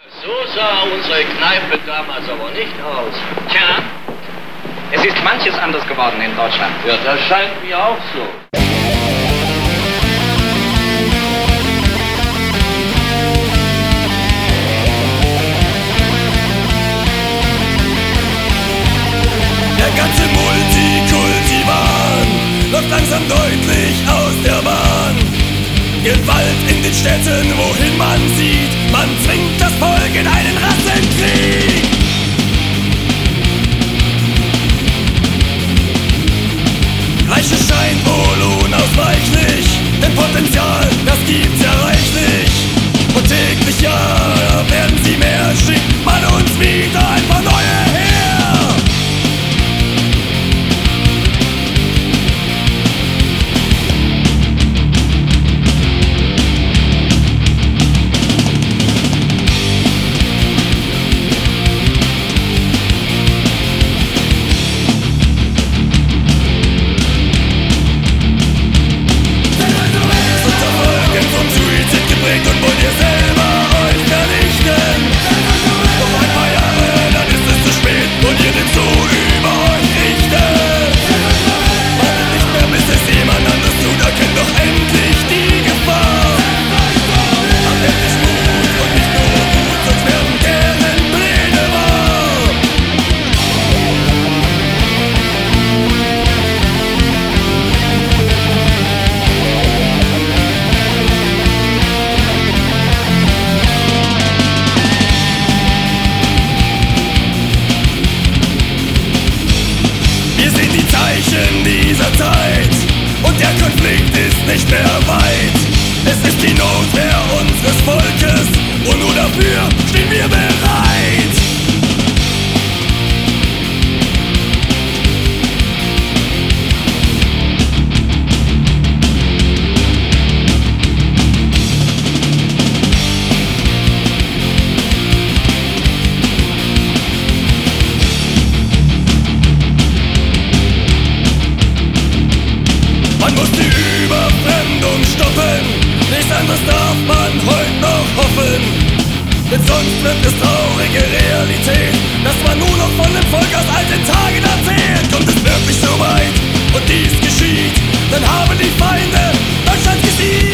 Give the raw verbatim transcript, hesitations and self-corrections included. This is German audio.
So sah unsere Kneipe damals aber nicht aus. Tja, es ist manches anders geworden in Deutschland. Ja, das scheint mir auch so. Der ganze Multikulti-Wahn läuft langsam deutlich aus der Bahn. Gewalt in den Städten, wohin man sieht, man zwingt das Volk in einen Rassenkrieg. Gleiches scheint wohl unausweichlich, denn Potenzial, das gibt's ja reichlich. Und täglich, ja, werden sie mehr, schickt man uns wieder ein paar neue her. Und wollt ihr selber euch vernichten? Noch ein paar Jahre, dann ist es zu spät und ihr den Zoo über euch richtet. Wartet nicht mehr, bis es jemand anderes tut, erkennt doch endlich die Gefahr. Habt endlich Mut und nicht nur Mut, sonst werden deren Pläne wahr. Dieser Zeit und der Konflikt ist nicht mehr weit. Es ist die Notwehr unseres Volkes und nur dafür stehen wir bereit. Man muss die Überfremdung stoppen, nichts anderes darf man heute noch hoffen. Denn sonst wird es traurige Realität, dass man nur noch von dem Volk aus alten Tagen erzählt. Kommt es wirklich so weit und dies geschieht, dann haben die Feinde Deutschland gesiegt.